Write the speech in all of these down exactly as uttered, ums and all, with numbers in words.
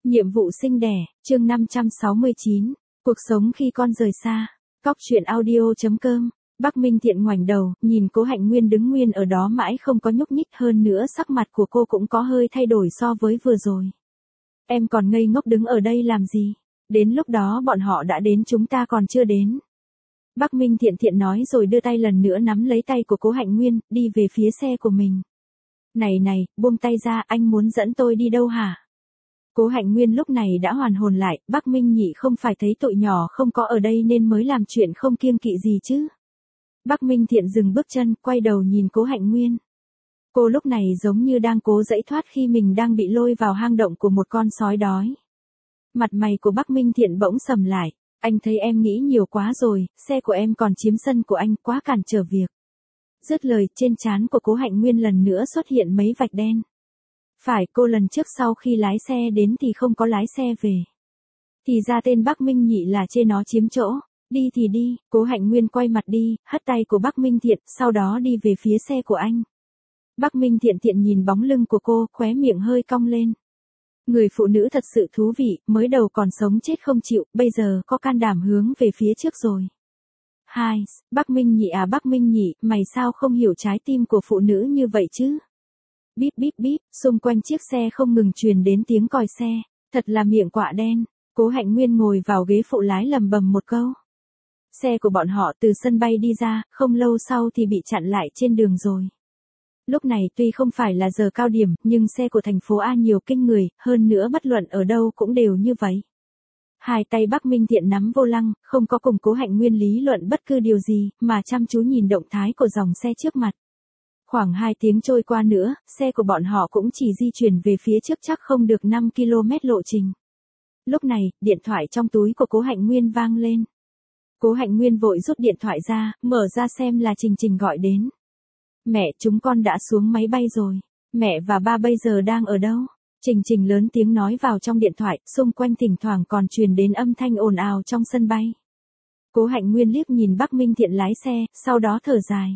Nhiệm vụ sinh đẻ, chương năm trăm sáu mươi chín, cuộc sống khi con rời xa. Cóc truyện audio.com. Bắc Minh Thiện ngoảnh đầu, nhìn Cố Hạnh Nguyên đứng nguyên ở đó mãi không có nhúc nhích, hơn nữa sắc mặt của cô cũng có hơi thay đổi so với vừa rồi. Em còn ngây ngốc đứng ở đây làm gì? Đến lúc đó bọn họ đã đến, chúng ta còn chưa đến. Bắc Minh Thiện thiện nói rồi đưa tay lần nữa nắm lấy tay của Cố Hạnh Nguyên, đi về phía xe của mình. Này này, buông tay ra, anh muốn dẫn tôi đi đâu hả? Cố Hạnh Nguyên lúc này đã hoàn hồn lại, Bắc Minh Nhị không phải thấy tụi nhỏ không có ở đây nên mới làm chuyện không kiêng kỵ gì chứ. Bắc Minh Thiện dừng bước chân, quay đầu nhìn Cố Hạnh Nguyên. Cô lúc này giống như đang cố giãy thoát khi mình đang bị lôi vào hang động của một con sói đói. Mặt mày của Bắc Minh Thiện bỗng sầm lại, anh thấy em nghĩ nhiều quá rồi, xe của em còn chiếm sân của anh, quá cản trở việc. Dứt lời, trên trán của Cố Hạnh Nguyên lần nữa xuất hiện mấy vạch đen. Phải, cô lần trước sau khi lái xe đến thì không có lái xe về. Thì ra tên Bắc Minh Nhị là chê nó chiếm chỗ. Đi thì đi, Cố Hạnh Nguyên quay mặt đi, hất tay của Bắc Minh Thiện, sau đó đi về phía xe của anh. Bắc Minh Thiện thiện nhìn bóng lưng của cô, khóe miệng hơi cong lên. Người phụ nữ thật sự thú vị, mới đầu còn sống chết không chịu, bây giờ có can đảm hướng về phía trước rồi. Hai, Bắc Minh Nhị à Bắc Minh Nhị, mày sao không hiểu trái tim của phụ nữ như vậy chứ? Bíp bíp bíp, xung quanh chiếc xe không ngừng truyền đến tiếng còi xe, thật là miệng quạ đen. Cố Hạnh Nguyên ngồi vào ghế phụ lái lầm bầm một câu. Xe của bọn họ từ sân bay đi ra, không lâu sau thì bị chặn lại trên đường rồi. Lúc này tuy không phải là giờ cao điểm, nhưng xe của thành phố A nhiều kinh người, hơn nữa bất luận ở đâu cũng đều như vậy. Hai tay Bắc Minh Thiện nắm vô lăng, không có cùng Cố Hạnh Nguyên lý luận bất cứ điều gì, mà chăm chú nhìn động thái của dòng xe trước mặt. Khoảng hai tiếng trôi qua nữa, xe của bọn họ cũng chỉ di chuyển về phía trước chắc không được năm ki lô mét lộ trình. Lúc này, điện thoại trong túi của Cố Hạnh Nguyên vang lên. Cố Hạnh Nguyên vội rút điện thoại ra, mở ra xem là Trình Trình gọi đến. Mẹ, chúng con đã xuống máy bay rồi. Mẹ và ba bây giờ đang ở đâu? Trình Trình lớn tiếng nói vào trong điện thoại, xung quanh thỉnh thoảng còn truyền đến âm thanh ồn ào trong sân bay. Cố Hạnh Nguyên liếc nhìn Bắc Minh Thiện lái xe, sau đó thở dài.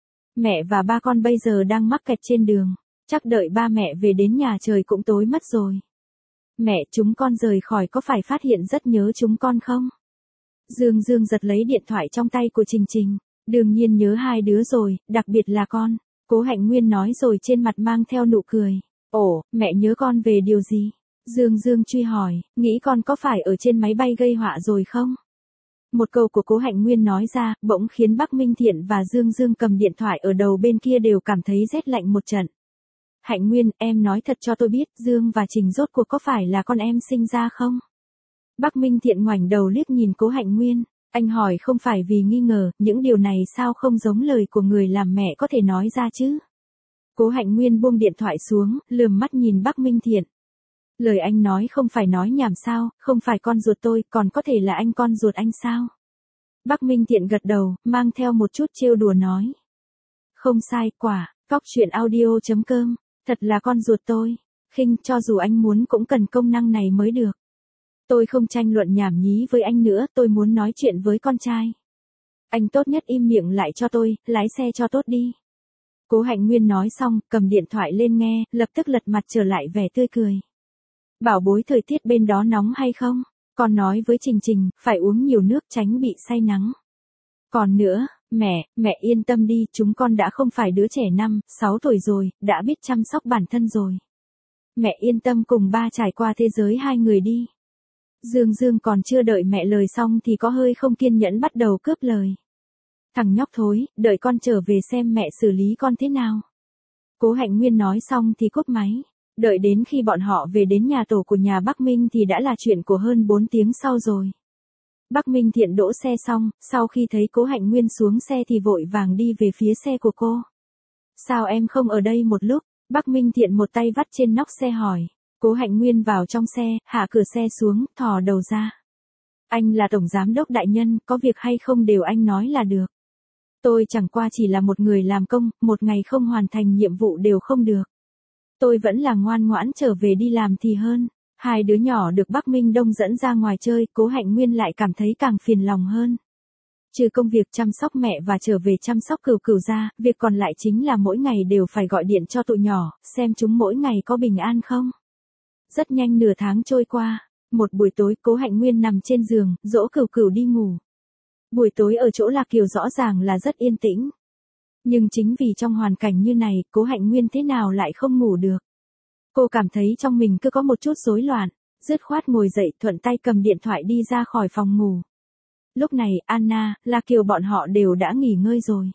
Mẹ và ba con bây giờ đang mắc kẹt trên đường, chắc đợi ba mẹ về đến nhà trời cũng tối mất rồi. Mẹ, chúng con rời khỏi có phải phát hiện rất nhớ chúng con không? Dương Dương giật lấy điện thoại trong tay của Trình Trình, đương nhiên nhớ hai đứa rồi, đặc biệt là con. Cố Hạnh Nguyên nói rồi trên mặt mang theo nụ cười. Ồ, mẹ nhớ con về điều gì? Dương Dương truy hỏi, nghĩ con có phải ở trên máy bay gây họa rồi không? Một câu của Cố Hạnh Nguyên nói ra, bỗng khiến Bắc Minh Thiện và Dương Dương cầm điện thoại ở đầu bên kia đều cảm thấy rét lạnh một trận. Hạnh Nguyên, em nói thật cho tôi biết, Dương và Trình rốt cuộc có phải là con em sinh ra không? Bắc Minh Thiện ngoảnh đầu liếc nhìn Cố Hạnh Nguyên, anh hỏi không phải vì nghi ngờ, những điều này sao không giống lời của người làm mẹ có thể nói ra chứ? Cố Hạnh Nguyên buông điện thoại xuống, lườm mắt nhìn Bắc Minh Thiện. Lời anh nói không phải nói nhảm sao, không phải con ruột tôi, còn có thể là anh con ruột anh sao? Bắc Minh Thiện gật đầu, mang theo một chút trêu đùa nói. Không sai, quả, cóc truyện audio.com, thật là con ruột tôi, khinh, cho dù anh muốn cũng cần công năng này mới được. Tôi không tranh luận nhảm nhí với anh nữa, tôi muốn nói chuyện với con trai. Anh tốt nhất im miệng lại cho tôi, lái xe cho tốt đi. Cố Hạnh Nguyên nói xong, cầm điện thoại lên nghe, lập tức lật mặt trở lại vẻ tươi cười. Bảo bối, thời tiết bên đó nóng hay không? Con nói với Trình Trình, phải uống nhiều nước tránh bị say nắng. Còn nữa, mẹ, mẹ yên tâm đi, chúng con đã không phải đứa trẻ năm, sáu tuổi rồi, đã biết chăm sóc bản thân rồi. Mẹ yên tâm cùng ba trải qua thế giới hai người đi. Dương Dương còn chưa đợi mẹ lời xong thì có hơi không kiên nhẫn bắt đầu cướp lời. Thằng nhóc thối, đợi con trở về xem mẹ xử lý con thế nào. Cố Hạnh Nguyên nói xong thì cúp máy. Đợi đến khi bọn họ về đến nhà tổ của nhà Bắc Minh thì đã là chuyện của hơn bốn tiếng sau rồi. Bắc Minh Thiện đỗ xe xong, sau khi thấy Cố Hạnh Nguyên xuống xe thì vội vàng đi về phía xe của cô. Sao em không ở đây một lúc? Bắc Minh Thiện một tay vắt trên nóc xe hỏi. Cố Hạnh Nguyên vào trong xe, hạ cửa xe xuống, thò đầu ra. Anh là tổng giám đốc đại nhân, có việc hay không đều anh nói là được. Tôi chẳng qua chỉ là một người làm công, một ngày không hoàn thành nhiệm vụ đều không được. Tôi vẫn là ngoan ngoãn trở về đi làm thì hơn. Hai đứa nhỏ được Bắc Minh Đông dẫn ra ngoài chơi, Cố Hạnh Nguyên lại cảm thấy càng phiền lòng hơn. Trừ công việc chăm sóc mẹ và trở về chăm sóc Cửu Cửu ra, việc còn lại chính là mỗi ngày đều phải gọi điện cho tụi nhỏ, xem chúng mỗi ngày có bình an không. Rất nhanh nửa tháng trôi qua. Một buổi tối Cố Hạnh Nguyên nằm trên giường, dỗ Cửu Cửu đi ngủ. Buổi tối ở chỗ Lạc Kiều rõ ràng là rất yên tĩnh. Nhưng chính vì trong hoàn cảnh như này, Cố Hạnh Nguyên thế nào lại không ngủ được. Cô cảm thấy trong mình cứ có một chút rối loạn, dứt khoát ngồi dậy thuận tay cầm điện thoại đi ra khỏi phòng ngủ. Lúc này Anna, Lạc Kiều bọn họ đều đã nghỉ ngơi rồi.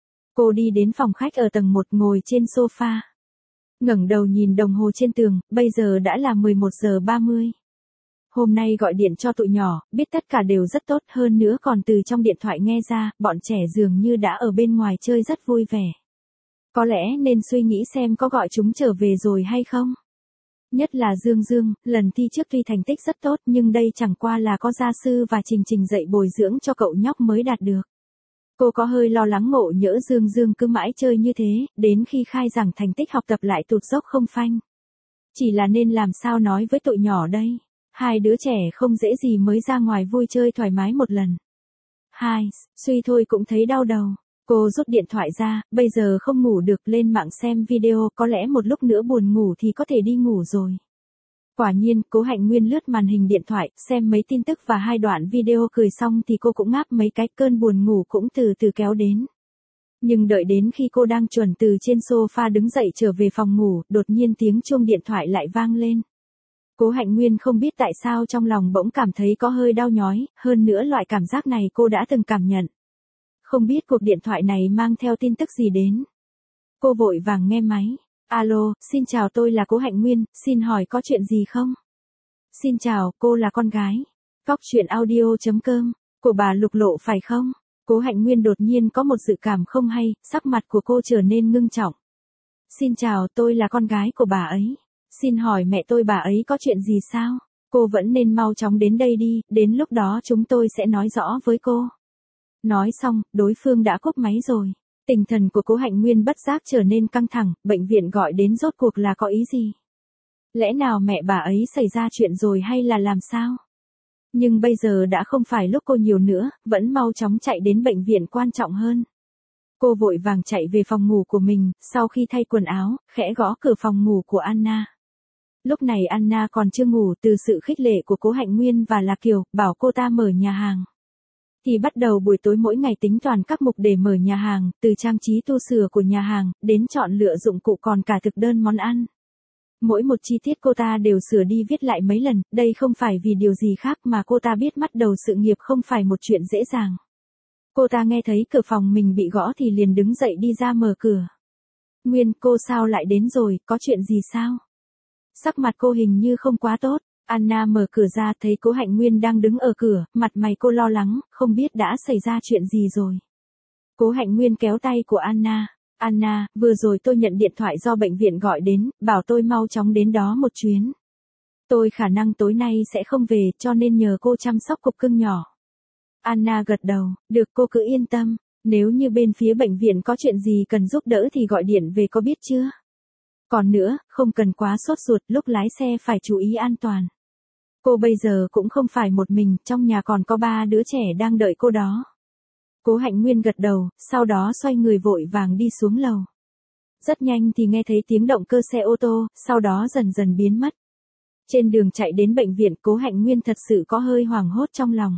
Cô đi đến phòng khách ở tầng một ngồi trên sofa. Ngẩng đầu nhìn đồng hồ trên tường, bây giờ đã là mười một giờ ba mươi. Hôm nay gọi điện cho tụi nhỏ, biết tất cả đều rất tốt, hơn nữa còn từ trong điện thoại nghe ra, bọn trẻ dường như đã ở bên ngoài chơi rất vui vẻ. Có lẽ nên suy nghĩ xem có gọi chúng trở về rồi hay không. Nhất là Dương Dương, lần thi trước tuy thành tích rất tốt nhưng đây chẳng qua là có gia sư và Trình Trình dạy bồi dưỡng cho cậu nhóc mới đạt được. Cô có hơi lo lắng ngộ nhỡ Dương Dương cứ mãi chơi như thế, đến khi khai giảng thành tích học tập lại tụt dốc không phanh. Chỉ là nên làm sao nói với tụi nhỏ đây. Hai đứa trẻ không dễ gì mới ra ngoài vui chơi thoải mái một lần. Hai, suy thôi cũng thấy đau đầu. Cô rút điện thoại ra, bây giờ không ngủ được lên mạng xem video, có lẽ một lúc nữa buồn ngủ thì có thể đi ngủ rồi. Quả nhiên, Cố Hạnh Nguyên lướt màn hình điện thoại, xem mấy tin tức và hai đoạn video cười xong thì cô cũng ngáp mấy cái, cơn buồn ngủ cũng từ từ kéo đến. Nhưng đợi đến khi cô đang chuẩn từ trên sofa đứng dậy trở về phòng ngủ, đột nhiên tiếng chuông điện thoại lại vang lên. Cố Hạnh Nguyên không biết tại sao trong lòng bỗng cảm thấy có hơi đau nhói, hơn nữa loại cảm giác này cô đã từng cảm nhận. Không biết cuộc điện thoại này mang theo tin tức gì đến. Cô vội vàng nghe máy. Alo, xin chào, tôi là Cố Hạnh Nguyên, xin hỏi có chuyện gì không? Xin chào, cô là con gái. Cóc truyện audio chấm com, của bà Lục Lộ phải không? Cố Hạnh Nguyên đột nhiên có một dự cảm không hay, sắc mặt của cô trở nên ngưng trọng. Xin chào, tôi là con gái của bà ấy. Xin hỏi mẹ tôi bà ấy có chuyện gì sao? Cô vẫn nên mau chóng đến đây đi, đến lúc đó chúng tôi sẽ nói rõ với cô. Nói xong, đối phương đã cúp máy rồi. Tinh thần của Cố Hạnh Nguyên bất giác trở nên căng thẳng, bệnh viện gọi đến rốt cuộc là có ý gì? Lẽ nào mẹ bà ấy xảy ra chuyện rồi hay là làm sao? Nhưng bây giờ đã không phải lúc cô nhiều nữa, vẫn mau chóng chạy đến bệnh viện quan trọng hơn. Cô vội vàng chạy về phòng ngủ của mình, sau khi thay quần áo, khẽ gõ cửa phòng ngủ của Anna. Lúc này Anna còn chưa ngủ, từ sự khích lệ của Cố Hạnh Nguyên và Lạc Kiều, bảo cô ta mở nhà hàng. Thì bắt đầu buổi tối mỗi ngày tính toàn các mục để mở nhà hàng, từ trang trí tu sửa của nhà hàng, đến chọn lựa dụng cụ còn cả thực đơn món ăn. Mỗi một chi tiết cô ta đều sửa đi viết lại mấy lần, đây không phải vì điều gì khác mà cô ta biết bắt đầu sự nghiệp không phải một chuyện dễ dàng. Cô ta nghe thấy cửa phòng mình bị gõ thì liền đứng dậy đi ra mở cửa. Nguyên, cô sao lại đến rồi, có chuyện gì sao? Sắc mặt cô hình như không quá tốt. Anna mở cửa ra thấy Cố Hạnh Nguyên đang đứng ở cửa, mặt mày cô lo lắng, không biết đã xảy ra chuyện gì rồi. Cố Hạnh Nguyên kéo tay của Anna. Anna, vừa rồi tôi nhận điện thoại do bệnh viện gọi đến, bảo tôi mau chóng đến đó một chuyến. Tôi khả năng tối nay sẽ không về, cho nên nhờ cô chăm sóc cục cưng nhỏ. Anna gật đầu, được, cô cứ yên tâm, nếu như bên phía bệnh viện có chuyện gì cần giúp đỡ thì gọi điện về, có biết chưa? Còn nữa, không cần quá sốt ruột, lúc lái xe phải chú ý an toàn. Cô bây giờ cũng không phải một mình, trong nhà còn có ba đứa trẻ đang đợi cô đó. Cố Hạnh Nguyên gật đầu, sau đó xoay người vội vàng đi xuống lầu. Rất nhanh thì nghe thấy tiếng động cơ xe ô tô, sau đó dần dần biến mất. Trên đường chạy đến bệnh viện, Cố Hạnh Nguyên thật sự có hơi hoảng hốt trong lòng.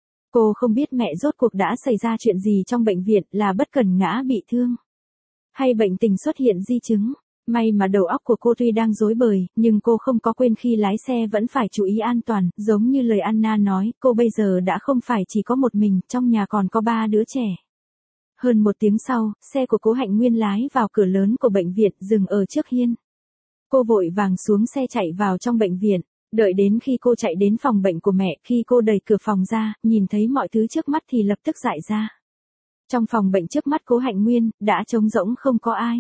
Cô không biết mẹ rốt cuộc đã xảy ra chuyện gì trong bệnh viện, là bất cẩn ngã bị thương, hay bệnh tình xuất hiện di chứng. May mà đầu óc của cô tuy đang rối bời, nhưng cô không có quên khi lái xe vẫn phải chú ý an toàn, giống như lời Anna nói, cô bây giờ đã không phải chỉ có một mình, trong nhà còn có ba đứa trẻ. Hơn một tiếng sau, xe của Cố Hạnh Nguyên lái vào cửa lớn của bệnh viện, dừng ở trước hiên. Cô vội vàng xuống xe chạy vào trong bệnh viện, đợi đến khi cô chạy đến phòng bệnh của mẹ, khi cô đẩy cửa phòng ra, nhìn thấy mọi thứ trước mắt thì lập tức dại ra. Trong phòng bệnh trước mắt Cố Hạnh Nguyên, đã trống rỗng không có ai.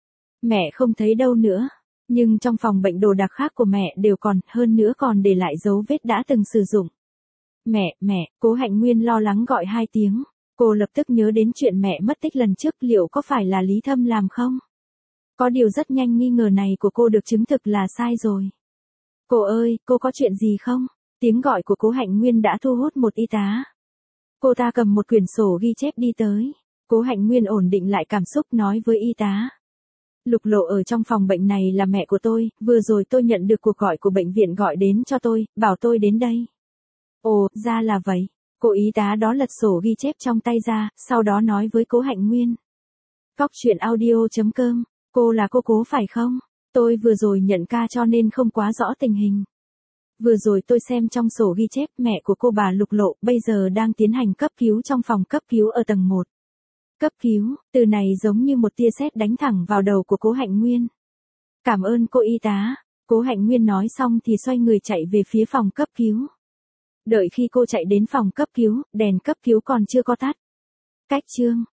Mẹ không thấy đâu nữa, nhưng trong phòng bệnh đồ đạc khác của mẹ đều còn, hơn nữa còn để lại dấu vết đã từng sử dụng. Mẹ, mẹ, Cố Hạnh Nguyên lo lắng gọi hai tiếng, cô lập tức nhớ đến chuyện mẹ mất tích lần trước, liệu có phải là Lý Thâm làm không? Có điều rất nhanh nghi ngờ này của cô được chứng thực là sai rồi. Cô ơi, cô có chuyện gì không? Tiếng gọi của Cố Hạnh Nguyên đã thu hút một y tá. Cô ta cầm một quyển sổ ghi chép đi tới. Cố Hạnh Nguyên ổn định lại cảm xúc nói với y tá. Lục Lộ ở trong phòng bệnh này là mẹ của tôi, vừa rồi tôi nhận được cuộc gọi của bệnh viện gọi đến cho tôi, bảo tôi đến đây. Ồ, ra là vậy. Cô y tá đó lật sổ ghi chép trong tay ra, sau đó nói với Cố Hạnh Nguyên. Cóc truyện audio chấm com, cô là cô Cố phải không? Tôi vừa rồi nhận ca cho nên không quá rõ tình hình. Vừa rồi tôi xem trong sổ ghi chép mẹ của cô bà Lục Lộ bây giờ đang tiến hành cấp cứu trong phòng cấp cứu ở tầng một. Cấp cứu, từ này giống như một tia sét đánh thẳng vào đầu của Cố Hạnh Nguyên. Cảm ơn cô y tá, Cố Hạnh Nguyên nói xong thì xoay người chạy về phía phòng cấp cứu. Đợi khi cô chạy đến phòng cấp cứu, đèn cấp cứu còn chưa có tắt. Cách chương